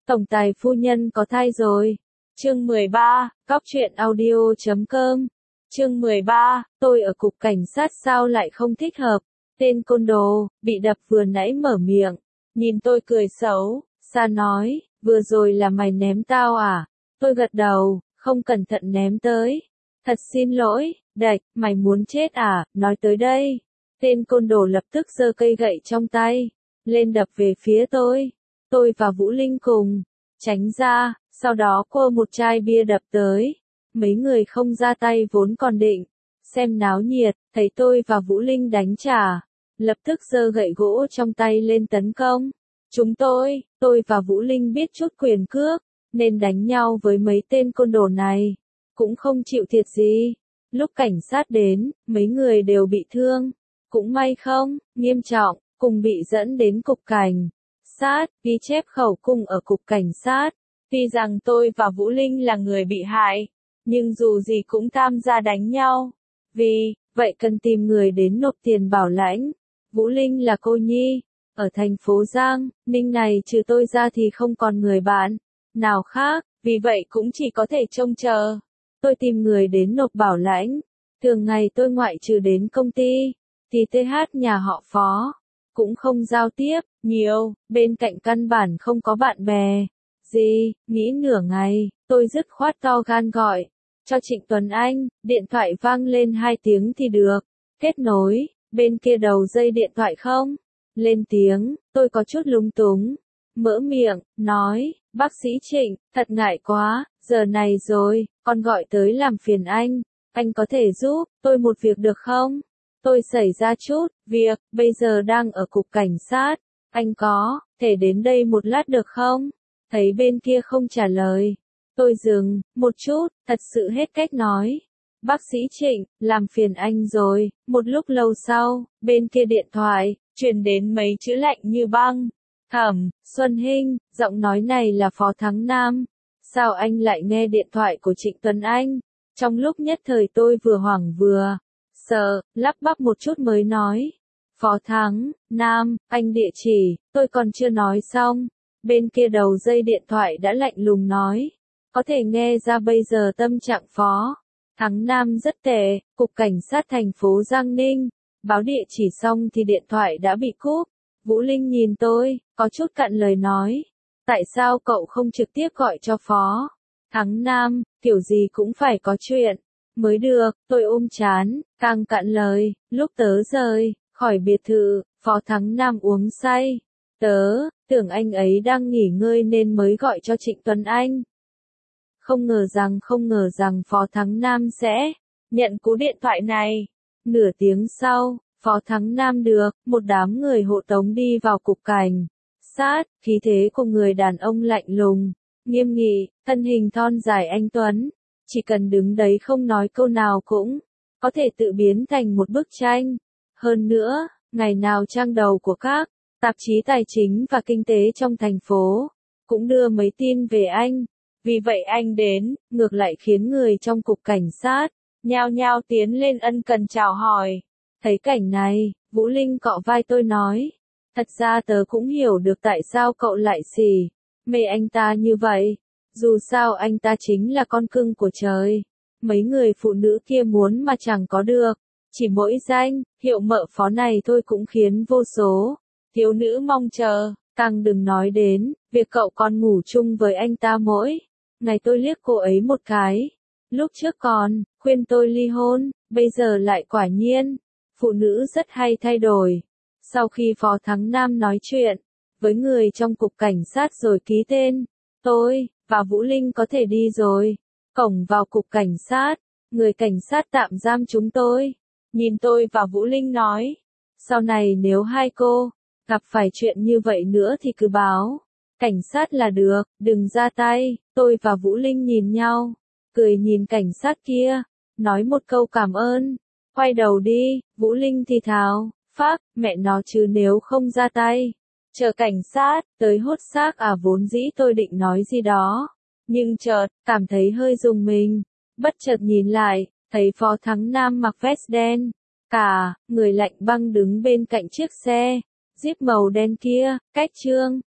Tổng tài phu nhân có thai rồi. Chương 13, Cóc truyện audio.com. Chương 13, tôi ở cục cảnh sát sao lại không thích hợp. Tên côn đồ, bị đập vừa nãy mở miệng. Nhìn tôi cười xấu, Sa nói, vừa rồi là mày ném tao à? Tôi gật đầu, không cẩn thận ném tới. Thật xin lỗi, Đạch, mày muốn chết à, nói tới đây. Tên côn đồ lập tức giơ cây gậy trong tay, lên đập về phía tôi. Tôi và Vũ Linh cùng tránh ra, sau đó cô một chai bia đập tới. Mấy người không ra tay vốn còn định xem náo nhiệt, thấy tôi và Vũ Linh đánh trả, lập tức giơ gậy gỗ trong tay lên tấn công. Chúng tôi và Vũ Linh biết chút quyền cước, nên đánh nhau với mấy tên côn đồ này, cũng không chịu thiệt gì. Lúc cảnh sát đến, mấy người đều bị thương, cũng may không nghiêm trọng, cùng bị dẫn đến cục cảnh sát, ghi chép khẩu cung ở cục cảnh sát. Tuy rằng tôi và Vũ Linh là người bị hại, nhưng dù gì cũng tham gia đánh nhau. Vì vậy cần tìm người đến nộp tiền bảo lãnh. Vũ Linh là cô nhi, ở thành phố Giang Ninh này trừ tôi ra thì không còn người bạn nào khác, vì vậy cũng chỉ có thể trông chờ. Tôi tìm người đến nộp bảo lãnh. Thường ngày tôi ngoại trừ đến công ty, thì TH nhà họ Phó cũng không giao tiếp nhiều, bên cạnh căn bản không có bạn bè gì. Nghĩ nửa ngày, tôi dứt khoát to gan gọi cho Trịnh Tuấn Anh. Điện thoại vang lên 2 tiếng thì được kết nối. Bên kia đầu dây điện thoại không lên tiếng, tôi có chút lúng túng, mở miệng nói, bác sĩ Trịnh, thật ngại quá, giờ này rồi, con gọi tới làm phiền anh có thể giúp tôi một việc được không? Tôi xảy ra chút việc, bây giờ đang ở cục cảnh sát, anh có thể đến đây một lát được không? Thấy bên kia không trả lời, tôi dừng một chút, thật sự hết cách nói. Bác sĩ Trịnh, làm phiền anh rồi. Một lúc lâu sau, bên kia điện thoại truyền đến mấy chữ lạnh như băng. Thẩm Xuân Hinh, giọng nói này là Phó Thắng Nam. Sao anh lại nghe điện thoại của Trịnh Tuấn Anh? Trong lúc nhất thời tôi vừa hoảng vừa sợ, lắp bắp một chút mới nói. Phó Thắng Nam, anh địa chỉ, tôi còn chưa nói xong. Bên kia đầu dây điện thoại đã lạnh lùng nói. Có thể nghe ra bây giờ tâm trạng Phó Thắng Nam rất tệ. Cục cảnh sát thành phố Giang Ninh. Báo địa chỉ xong thì điện thoại đã bị cúp. Vũ Linh nhìn tôi, có chút cạn lời nói. Tại sao cậu không trực tiếp gọi cho Phó Thắng Nam, kiểu gì cũng phải có chuyện mới được. Tôi ôm chán, càng cạn lời. Lúc tớ rời khỏi biệt thự, Phó Thắng Nam uống say. Tớ tưởng anh ấy đang nghỉ ngơi nên mới gọi cho Trịnh Tuấn Anh. Không ngờ rằng Phó Thắng Nam sẽ nhận cú điện thoại này. Nửa tiếng sau, Phó Thắng Nam được một đám người hộ tống đi vào cục cảnh sát. Khí thế của người đàn ông lạnh lùng, nghiêm nghị, thân hình thon dài anh tuấn, chỉ cần đứng đấy không nói câu nào cũng có thể tự biến thành một bức tranh. Hơn nữa, ngày nào trang đầu của các tạp chí tài chính và kinh tế trong thành phố cũng đưa mấy tin về anh. Vì vậy anh đến, ngược lại khiến người trong cục cảnh sát nhao nhao tiến lên ân cần chào hỏi. Thấy cảnh này, Vũ Linh cọ vai tôi nói, thật ra tớ cũng hiểu được tại sao cậu lại xỉ mê anh ta như vậy. Dù sao anh ta chính là con cưng của trời. Mấy người phụ nữ kia muốn mà chẳng có được. Chỉ mỗi danh hiệu mợ Phó này thôi cũng khiến vô số thiếu nữ mong chờ. Càng đừng nói đến việc cậu còn ngủ chung với anh ta mỗi ngày. Tôi liếc cô ấy một cái. Lúc trước còn khuyên tôi ly hôn, bây giờ lại quả nhiên. Phụ nữ rất hay thay đổi. Sau khi Phó Thắng Nam nói chuyện với người trong cục cảnh sát rồi ký tên, tôi và Vũ Linh có thể đi rồi. Cổng vào cục cảnh sát, người cảnh sát tạm giam chúng tôi nhìn tôi và Vũ Linh nói, sau này nếu hai cô gặp phải chuyện như vậy nữa thì cứ báo cảnh sát là được, đừng ra tay. Tôi và Vũ Linh nhìn nhau, cười nhìn cảnh sát kia, nói một câu cảm ơn, quay đầu đi. Vũ Linh thì thào, phác, mẹ nó chứ nếu không ra tay, chờ cảnh sát tới hốt xác à. Vốn dĩ tôi định nói gì đó, nhưng chợt cảm thấy hơi rùng mình, bất chợt nhìn lại, thấy Phó Thắng Nam mặc vest đen, cả người lạnh băng đứng bên cạnh chiếc xe Jeep màu đen kia. Cách Trương